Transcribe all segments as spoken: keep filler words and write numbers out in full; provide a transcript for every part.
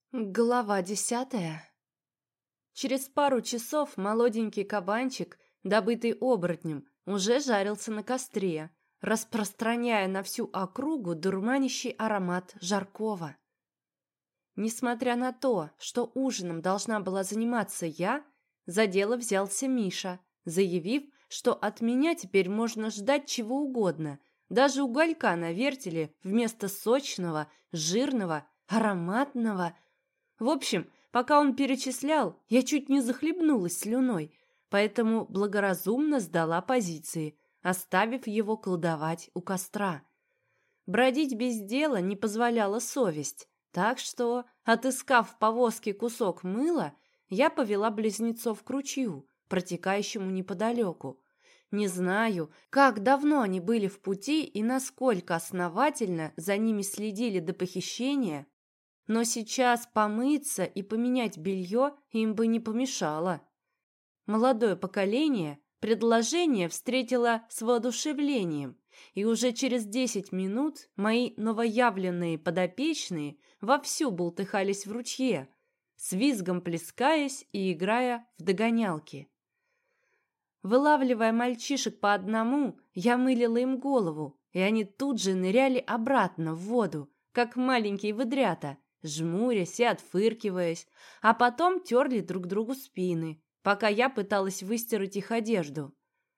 Глава десятая. Через пару часов молоденький кабанчик, добытый оборотнем, уже жарился на костре, распространяя на всю округу дурманящий аромат жаркого. Несмотря на то, что ужином должна была заниматься я, за дело взялся Миша, заявив, что от меня теперь можно ждать чего угодно, даже уголька на вертеле вместо сочного, жирного, ароматного. В общем, пока он перечислял, я чуть не захлебнулась слюной, поэтому благоразумно сдала позиции, оставив его колдовать у костра. Бродить без дела не позволяла совесть, так что, отыскав в повозке кусок мыла, я повела близнецов к ручью, протекающему неподалеку. Не знаю, как давно они были в пути и насколько основательно за ними следили до похищения, но сейчас помыться и поменять белье им бы не помешало. Молодое поколение предложение встретило с воодушевлением, и уже через десять минут мои новоявленные подопечные вовсю бултыхались в ручье, с визгом плескаясь и играя в догонялки. Вылавливая мальчишек по одному, я мылила им голову, и они тут же ныряли обратно в воду, как маленькие выдрята, жмурясь и отфыркиваясь, а потом терли друг другу спины, пока я пыталась выстирать их одежду.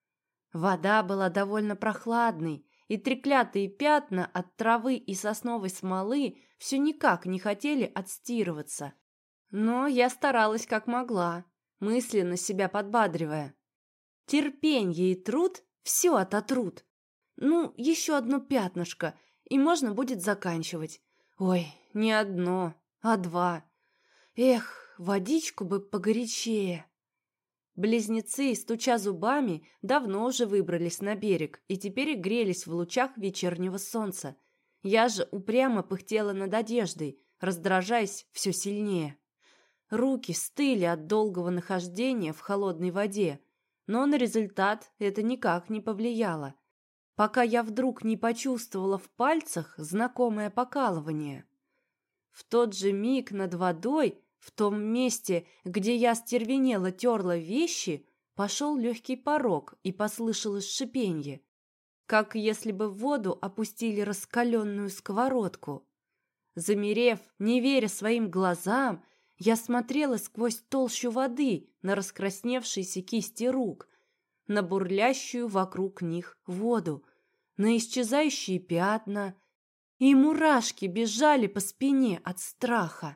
Вода была довольно прохладной, и треклятые пятна от травы и сосновой смолы все никак не хотели отстирываться. Но я старалась как могла, мысленно себя подбадривая. Терпенье и труд все ототрут. Ну, еще одно пятнышко, и можно будет заканчивать. Ой, не одно, а два. Эх, водичку бы погорячее. Близнецы, стуча зубами, давно уже выбрались на берег и теперь грелись в лучах вечернего солнца. Я же упрямо пыхтела над одеждой, раздражаясь все сильнее. Руки стыли от долгого нахождения в холодной воде, но на результат это никак не повлияло, пока я вдруг не почувствовала в пальцах знакомое покалывание. В тот же миг над водой, в том месте, где я стервенело терла вещи, пошел легкий порог и послышалось шипенье, как если бы в воду опустили раскаленную сковородку. Замерев, не веря своим глазам, я смотрела сквозь толщу воды на раскрасневшиеся кисти рук, на бурлящую вокруг них воду, на исчезающие пятна, и мурашки бежали по спине от страха.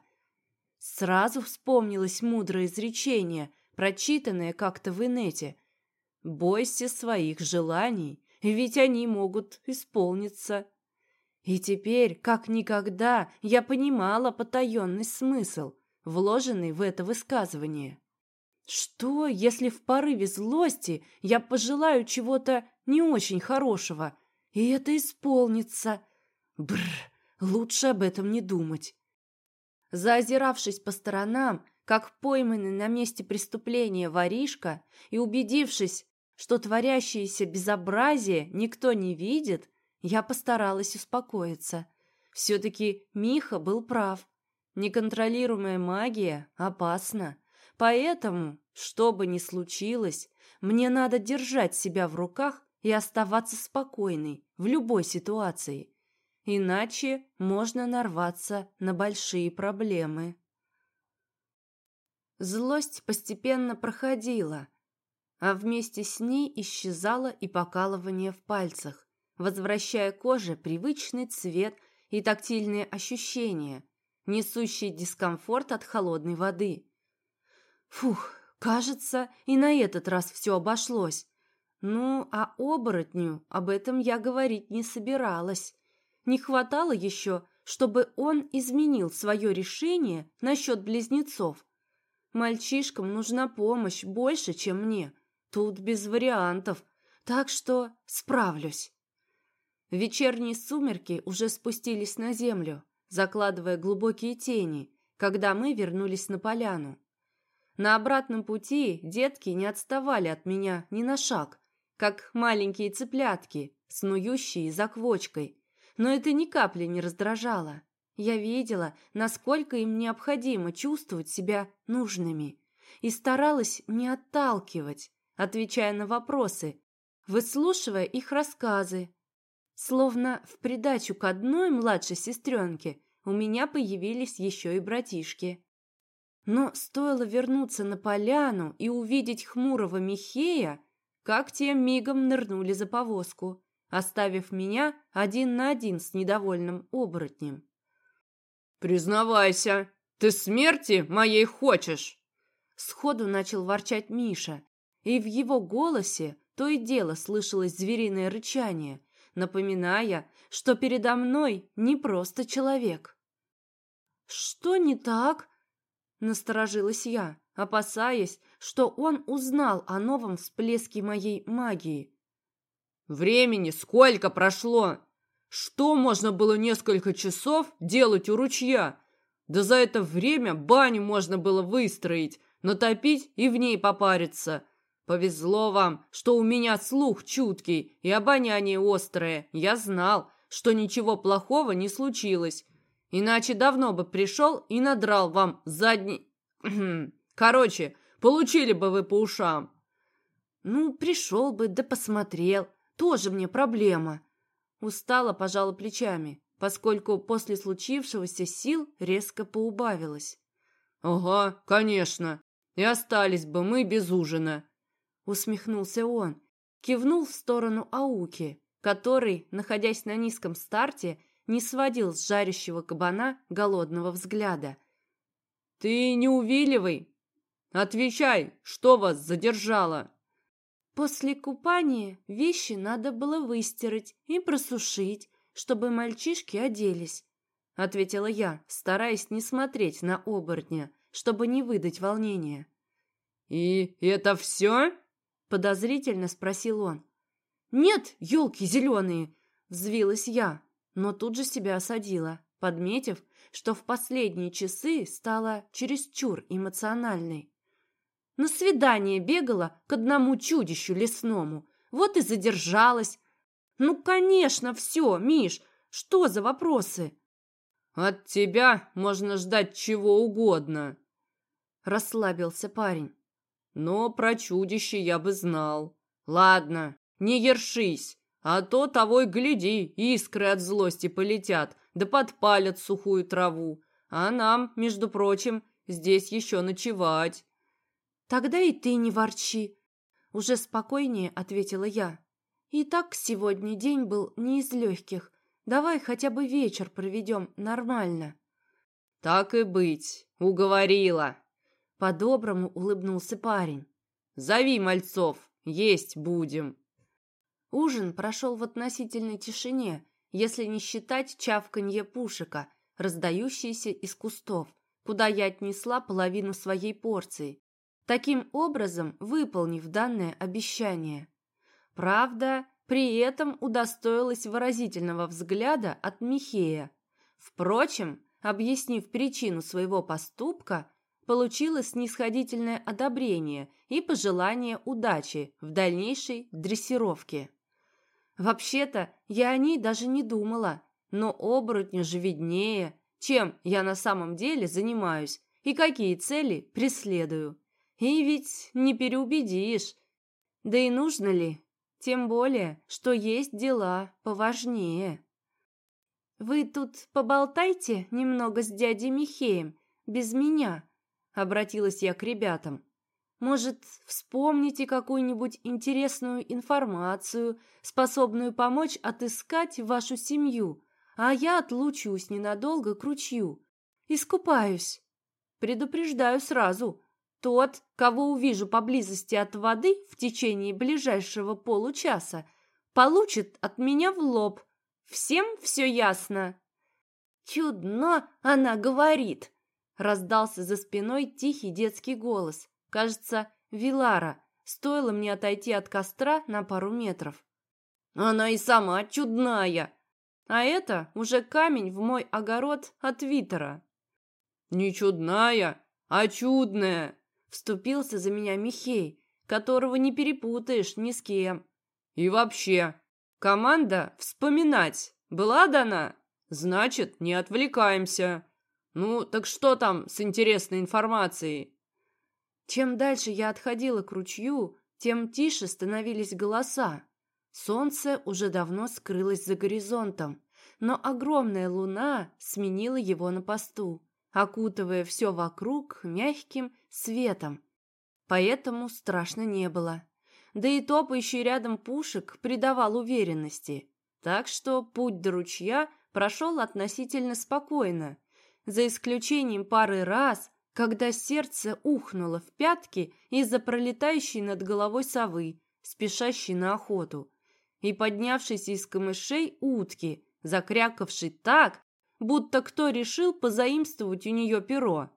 Сразу вспомнилось мудрое изречение, прочитанное как-то в инете: «Бойся своих желаний, ведь они могут исполниться». И теперь, как никогда, я понимала потаенный смысл, вложенный в это высказывание. Что, если в порыве злости я пожелаю чего-то не очень хорошего, и это исполнится? Бррр, лучше об этом не думать. Заозиравшись по сторонам, как пойманный на месте преступления воришка, и убедившись, что творящееся безобразие никто не видит, я постаралась успокоиться. Все-таки Миха был прав. Неконтролируемая магия опасна. Поэтому, что бы ни случилось, мне надо держать себя в руках и оставаться спокойной в любой ситуации. Иначе можно нарваться на большие проблемы. Злость постепенно проходила, а вместе с ней исчезало и покалывание в пальцах, возвращая коже привычный цвет и тактильные ощущения, несущие дискомфорт от холодной воды. Фух, кажется, и на этот раз все обошлось. Ну, а оборотню об этом я говорить не собиралась. Не хватало еще, чтобы он изменил свое решение насчет близнецов. Мальчишкам нужна помощь больше, чем мне. Тут без вариантов, так что справлюсь. Вечерние сумерки уже спустились на землю, закладывая глубокие тени, когда мы вернулись на поляну. На обратном пути детки не отставали от меня ни на шаг, как маленькие цыплятки, снующие за квочкой, но это ни капли не раздражало. Я видела, насколько им необходимо чувствовать себя нужными, и старалась не отталкивать, отвечая на вопросы, выслушивая их рассказы. Словно в придачу к одной младшей сестренке у меня появились еще и братишки. Но стоило вернуться на поляну и увидеть хмурого Михея, как те мигом нырнули за повозку, оставив меня один на один с недовольным оборотнем. «Признавайся, ты смерти моей хочешь?» Сходу начал ворчать Миша, и в его голосе то и дело слышалось звериное рычание, напоминая, что передо мной не просто человек. «Что не так?» — насторожилась я, опасаясь, что он узнал о новом всплеске моей магии. «Времени сколько прошло? Что можно было несколько часов делать у ручья? Да за это время баню можно было выстроить, натопить и в ней попариться. Повезло вам, что у меня слух чуткий и обоняние острое. Я знал, что ничего плохого не случилось. Иначе давно бы пришел и надрал вам задний... Короче, получили бы вы по ушам». «Ну, пришел бы, да посмотрел. Тоже мне проблема». Устала, пожала плечами, поскольку после случившегося сил резко поубавилось. «Ага, конечно. И остались бы мы без ужина», — усмехнулся он, кивнул в сторону Ауки, который, находясь на низком старте, не сводил с жарящего кабана голодного взгляда. «Ты не увиливай. Отвечай, что вас задержало?» После купания вещи надо было выстирать и просушить, чтобы мальчишки оделись, — ответила я, стараясь не смотреть на оборотня, чтобы не выдать волнения. «И это все?» — подозрительно спросил он. «Нет, елки зеленые!» — взвилась я, но тут же себя осадила, подметив, что в последние часы стала чересчур эмоциональной. На свидание бегала к одному чудищу лесному, вот и задержалась. Ну, конечно, все, Миш, что за вопросы? «От тебя можно ждать чего угодно», — расслабился парень. «Но про чудище я бы знал. Ладно, не ершись, а то того и гляди, искры от злости полетят, да подпалят сухую траву. А нам, между прочим, здесь еще ночевать». «Тогда и ты не ворчи», — уже спокойнее ответила я. «И так сегодня день был не из легких. Давай хотя бы вечер проведем нормально». «Так и быть, уговорила», — по-доброму улыбнулся парень. «Зови мальцов, есть будем». Ужин прошел в относительной тишине, если не считать чавканье пушека, раздающиеся из кустов, куда я отнесла половину своей порции, таким образом выполнив данное обещание. Правда, при этом удостоилась выразительного взгляда от Михея. Впрочем, объяснив причину своего поступка, получила снисходительное одобрение и пожелание удачи в дальнейшей дрессировке. Вообще-то, я о ней даже не думала, но оборотню же виднее, чем я на самом деле занимаюсь и какие цели преследую. И ведь не переубедишь. Да и нужно ли? Тем более, что есть дела поважнее. «Вы тут поболтайте немного с дядей Михеем, без меня», — обратилась я к ребятам. «Может, вспомните какую-нибудь интересную информацию, способную помочь отыскать вашу семью, а я отлучусь ненадолго к ручью. Искупаюсь. Предупреждаю сразу». Тот, кого увижу поблизости от воды в течение ближайшего получаса, получит от меня в лоб. Всем все ясно?» «Чудно она говорит!» — раздался за спиной тихий детский голос. Кажется, Вилара. Стоило мне отойти от костра на пару метров. «Она и сама чудная!» А это уже камень в мой огород от Витера. «Не чудная, а чудная!» Вступился за меня Михей, которого не перепутаешь ни с кем. «И вообще, команда «Вспоминать» была дана?» Значит, не отвлекаемся. Ну, так что там с интересной информацией? Чем дальше я отходила к ручью, тем тише становились голоса. Солнце уже давно скрылось за горизонтом, но огромная луна сменила его на посту, окутывая все вокруг мягким светом. Поэтому страшно не было. Да и топающий рядом пушек придавал уверенности. Так что путь до ручья прошел относительно спокойно, за исключением пары раз, когда сердце ухнуло в пятки из-за пролетающей над головой совы, спешащей на охоту, и поднявшейся из камышей утки, закрякавшей так, будто кто решил позаимствовать у нее перо.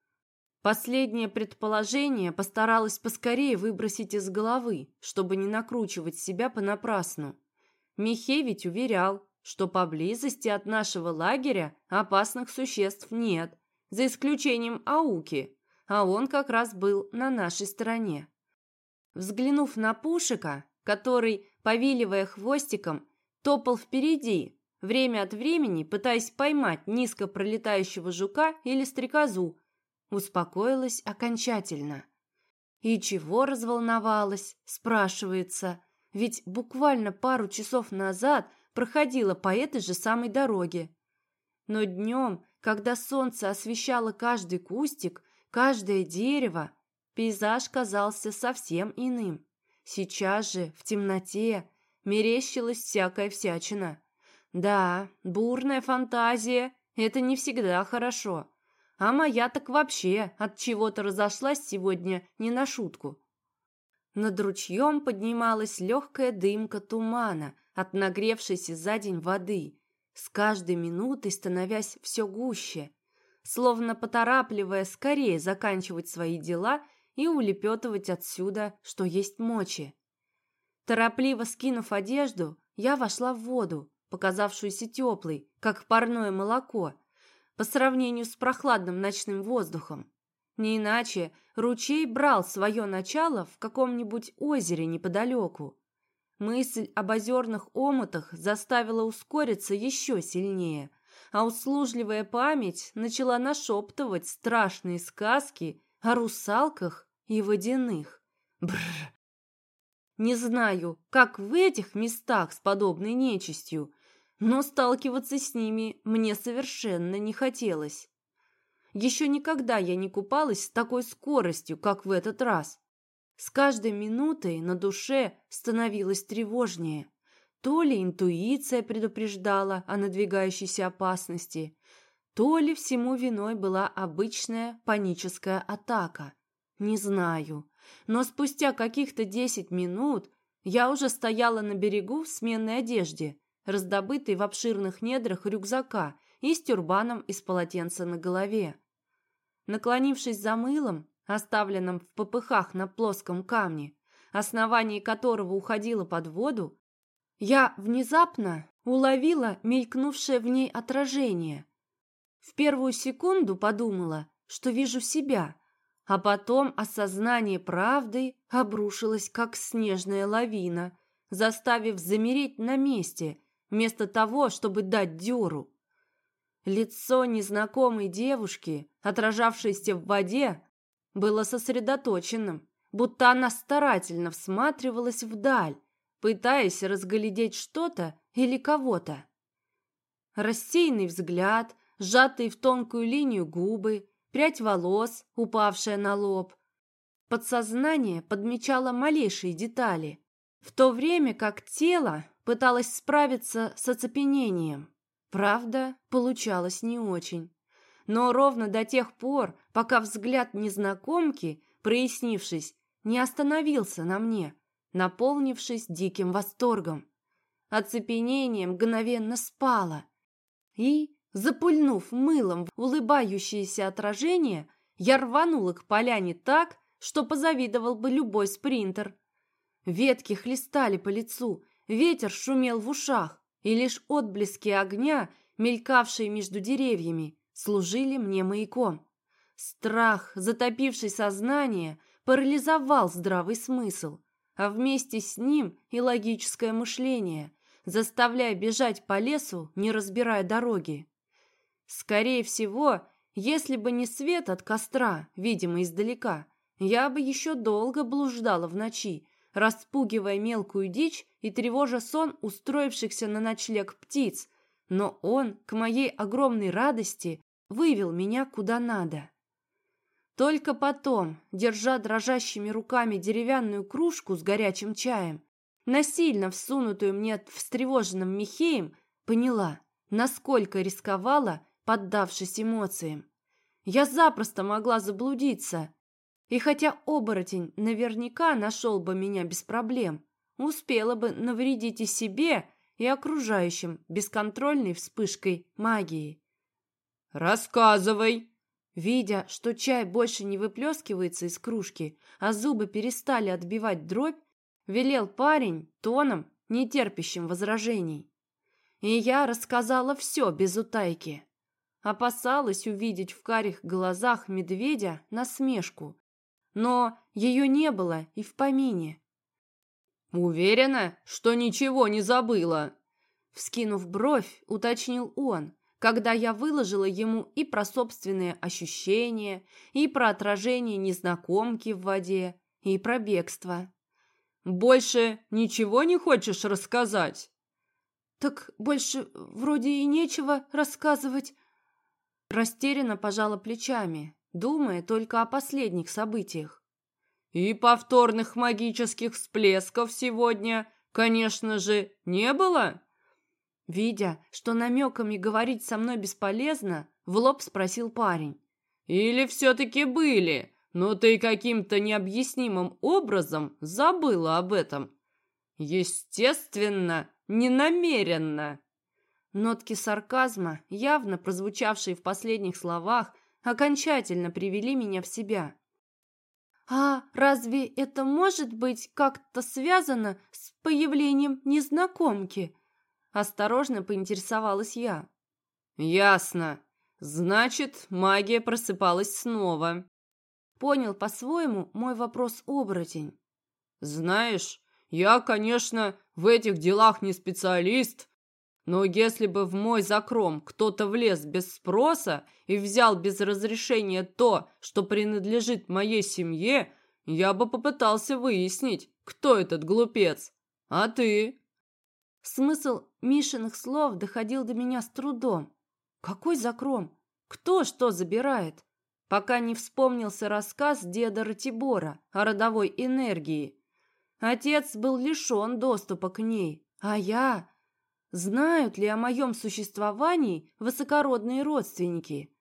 Последнее предположение постаралась поскорее выбросить из головы, чтобы не накручивать себя понапрасну. Михей ведь уверял, что поблизости от нашего лагеря опасных существ нет, за исключением Ауки, а он как раз был на нашей стороне. Взглянув на Пушика, который, повиливая хвостиком, топал впереди, время от времени пытаясь поймать низко пролетающего жука или стрекозу, успокоилась окончательно. И чего разволновалась, спрашивается, ведь буквально пару часов назад проходила по этой же самой дороге. Но днем, когда солнце освещало каждый кустик, каждое дерево, пейзаж казался совсем иным. Сейчас же, в темноте, мерещилась всякая всячина. Да, бурная фантазия – это не всегда хорошо. А моя так вообще от чего-то разошлась сегодня не на шутку. Над ручьем поднималась легкая дымка тумана от нагревшейся за день воды, с каждой минутой становясь все гуще, словно поторапливая скорее заканчивать свои дела и улепетывать отсюда, что есть мочи. Торопливо скинув одежду, я вошла в воду, показавшуюся теплой, как парное молоко, по сравнению с прохладным ночным воздухом. Не иначе ручей брал свое начало в каком-нибудь озере неподалеку. Мысль об озерных омутах заставила ускориться еще сильнее, а услужливая память начала нашептывать страшные сказки о русалках и водяных. Бррр! Не знаю, как в этих местах с подобной нечистью, но сталкиваться с ними мне совершенно не хотелось. Еще никогда я не купалась с такой скоростью, как в этот раз. С каждой минутой на душе становилось тревожнее. То ли интуиция предупреждала о надвигающейся опасности, то ли всему виной была обычная паническая атака. Не знаю, но спустя каких-то десять минут я уже стояла на берегу в сменной одежде, раздобытой в обширных недрах рюкзака и с тюрбаном из полотенца на голове. Наклонившись за мылом, оставленным в попыхах на плоском камне, основание которого уходило под воду, я внезапно уловила мелькнувшее в ней отражение. В первую секунду подумала, что вижу себя, а потом осознание правды обрушилось, как снежная лавина, заставив замереть на месте, вместо того, чтобы дать дёру. Лицо незнакомой девушки, отражавшееся в воде, было сосредоточенным, будто она старательно всматривалась вдаль, пытаясь разглядеть что-то или кого-то. Рассеянный взгляд, сжатые в тонкую линию губы, прядь волос, упавшая на лоб. Подсознание подмечало малейшие детали, в то время как тело пыталось справиться с оцепенением. Правда, получалось не очень. Но ровно до тех пор, пока взгляд незнакомки, прояснившись, не остановился на мне, наполнившись диким восторгом. Оцепенение мгновенно спало. И, запульнув мылом в улыбающееся отражение, я рванула к поляне так, что позавидовал бы любой спринтер. Ветки хлестали по лицу, ветер шумел в ушах, и лишь отблески огня, мелькавшие между деревьями, служили мне маяком. Страх, затопивший сознание, парализовал здравый смысл, а вместе с ним и логическое мышление, заставляя бежать по лесу, не разбирая дороги. Скорее всего, если бы не свет от костра, видимо, издалека, я бы еще долго блуждала в ночи, распугивая мелкую дичь и тревожа сон устроившихся на ночлег птиц, но он, к моей огромной радости, вывел меня куда надо. Только потом, держа дрожащими руками деревянную кружку с горячим чаем, насильно всунутую мне встревоженным Михеем, поняла, насколько рисковала, поддавшись эмоциям. Я запросто могла заблудиться, и хотя оборотень наверняка нашел бы меня без проблем, успела бы навредить и себе, и окружающим бесконтрольной вспышкой магии. «Рассказывай!» Видя, что чай больше не выплескивается из кружки, а зубы перестали отбивать дробь, велел парень тоном, не терпящим возражений. И я рассказала все без утайки. Опасалась увидеть в карих глазах медведя насмешку, но ее не было и в помине. «Уверена, что ничего не забыла?» Вскинув бровь, уточнил он, когда я выложила ему и про собственные ощущения, и про отражение незнакомки в воде, и про бегство. «Больше ничего не хочешь рассказать?» «Так больше вроде и нечего рассказывать». Растерянно пожала плечами, думая только о последних событиях. «И повторных магических всплесков сегодня, конечно же, не было?» Видя, что намеками говорить со мной бесполезно, в лоб спросил парень. «Или все-таки были, но ты каким-то необъяснимым образом забыла об этом? Естественно, ненамеренно». Нотки сарказма, явно прозвучавшие в последних словах, окончательно привели меня в себя. «А разве это может быть как-то связано с появлением незнакомки?» Осторожно поинтересовалась я. «Ясно. Значит, магия просыпалась снова». Понял по-своему мой вопрос оборотень. «Знаешь, я, конечно, в этих делах не специалист, но если бы в мой закром кто-то влез без спроса и взял без разрешения то, что принадлежит моей семье, я бы попытался выяснить, кто этот глупец. А ты?» Смысл Мишиных слов доходил до меня с трудом. Какой закром? Кто что забирает? Пока не вспомнился рассказ деда Ратибора о родовой энергии. Отец был лишен доступа к ней, а я... Знают ли о моем существовании высокородные родственники?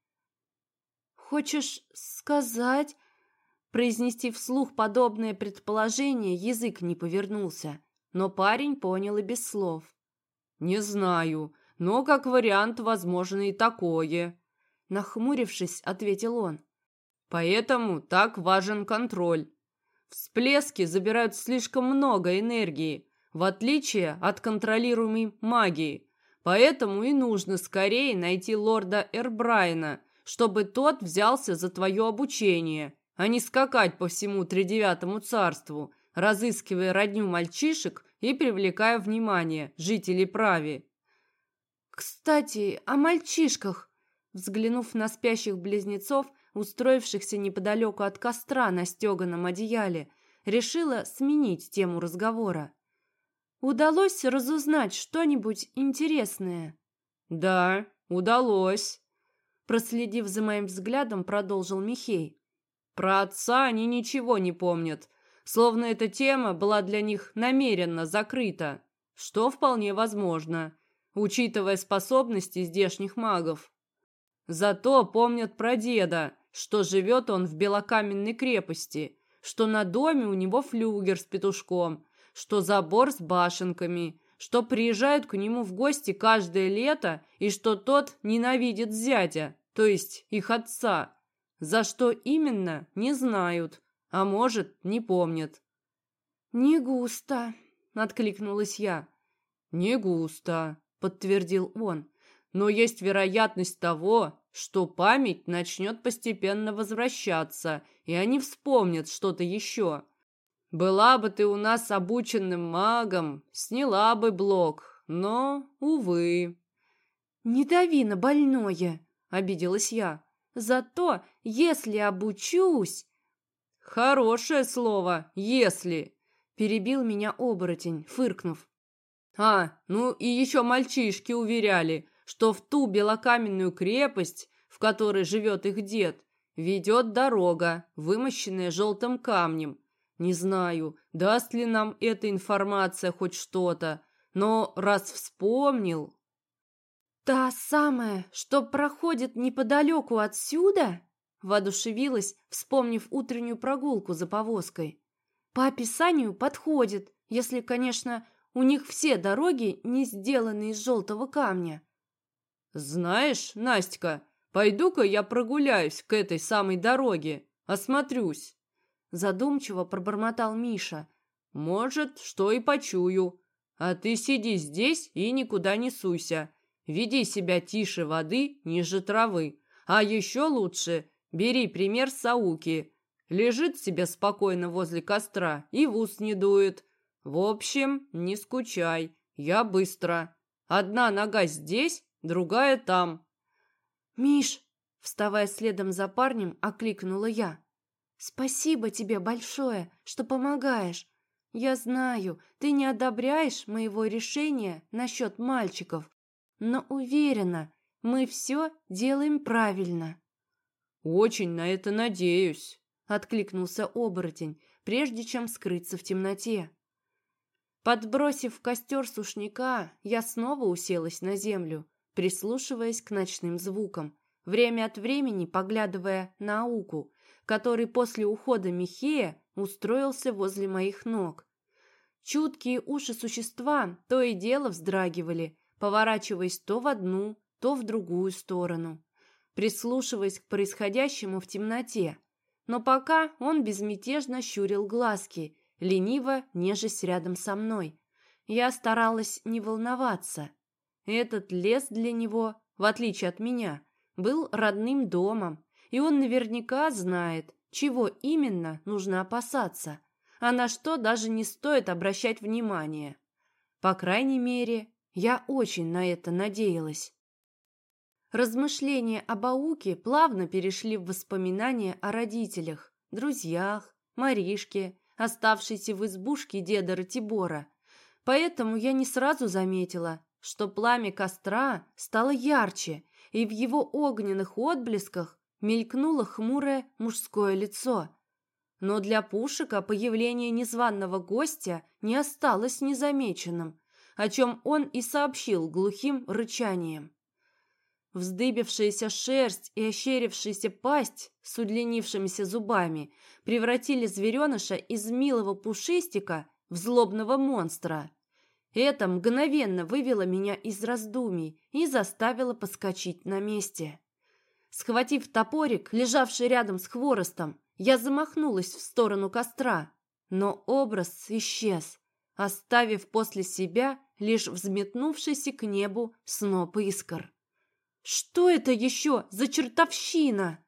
«Хочешь сказать...» Произнести вслух подобное предположение язык не повернулся, но парень понял и без слов. «Не знаю, но как вариант возможно и такое», — нахмурившись, ответил он. «Поэтому так важен контроль. Всплески забирают слишком много энергии, в отличие от контролируемой магии. Поэтому и нужно скорее найти лорда Эрбрайна, чтобы тот взялся за твое обучение, а не скакать по всему тридевятому царству, разыскивая родню мальчишек и привлекая внимание жителей Прави». «Кстати, о мальчишках!» Взглянув на спящих близнецов, устроившихся неподалеку от костра на стеганом одеяле, решила сменить тему разговора. «Удалось разузнать что-нибудь интересное?» «Да, удалось», — проследив за моим взглядом, продолжил Михей. «Про отца они ничего не помнят, словно эта тема была для них намеренно закрыта, что вполне возможно, учитывая способности здешних магов. Зато помнят про деда, что живет он в белокаменной крепости, что на доме у него флюгер с петушком, что забор с башенками, что приезжают к нему в гости каждое лето и что тот ненавидит зятя, то есть их отца. За что именно, не знают, а может, не помнят». «Не густо», — откликнулась я. «Не густо», — подтвердил он, «но есть вероятность того, что память начнет постепенно возвращаться, и они вспомнят что-то еще. Была бы ты у нас обученным магом, сняла бы блок, но, увы. «Не дави на больное», — обиделась я. «Зато, если обучусь...» «Хорошее слово, если», — перебил меня оборотень, фыркнув. «А, ну и еще мальчишки уверяли, что в ту белокаменную крепость, в которой живет их дед, ведет дорога, вымощенная желтым камнем. Не знаю, даст ли нам эта информация хоть что-то, но раз вспомнил...» «Та самая, что проходит неподалеку отсюда?» Воодушевилась, вспомнив утреннюю прогулку за повозкой. «По описанию подходит, если, конечно, у них все дороги не сделаны из желтого камня». «Знаешь, Настя, пойду-ка я прогуляюсь к этой самой дороге, осмотрюсь», — задумчиво пробормотал Миша. «Может, что и почую. А ты сиди здесь и никуда не суйся. Веди себя тише воды, ниже травы. А еще лучше бери пример с Ауки. Лежит себе спокойно возле костра и в ус не дует. В общем, не скучай, я быстро. Одна нога здесь, другая там». «Миш!» — вставая следом за парнем, окликнула я. «Спасибо тебе большое, что помогаешь. Я знаю, ты не одобряешь моего решения насчет мальчиков, но уверена, мы все делаем правильно». «Очень на это надеюсь», — откликнулся оборотень, прежде чем скрыться в темноте. Подбросив в костер сушняка, я снова уселась на землю, прислушиваясь к ночным звукам, время от времени поглядывая на Ауку, который после ухода Михея устроился возле моих ног. Чуткие уши существа то и дело вздрагивали, поворачиваясь то в одну, то в другую сторону, прислушиваясь к происходящему в темноте. Но пока он безмятежно щурил глазки, лениво нежась рядом со мной. Я старалась не волноваться. Этот лес для него, в отличие от меня, был родным домом, и он наверняка знает, чего именно нужно опасаться, а на что даже не стоит обращать внимание. По крайней мере, я очень на это надеялась. Размышления об Ауке плавно перешли в воспоминания о родителях, друзьях, Маришке, оставшейся в избушке деда Ратибора. Поэтому я не сразу заметила, что пламя костра стало ярче, и в его огненных отблесках мелькнуло хмурое мужское лицо. Но для Пушика появление незваного гостя не осталось незамеченным, о чем он и сообщил глухим рычанием. Вздыбившаяся шерсть и ощерившаяся пасть с удлинившимися зубами превратили звереныша из милого пушистика в злобного монстра. Это мгновенно вывело меня из раздумий и заставило подскочить на месте. Схватив топорик, лежавший рядом с хворостом, я замахнулась в сторону костра, но образ исчез, оставив после себя лишь взметнувшийся к небу сноп искр. «Что это еще за чертовщина?»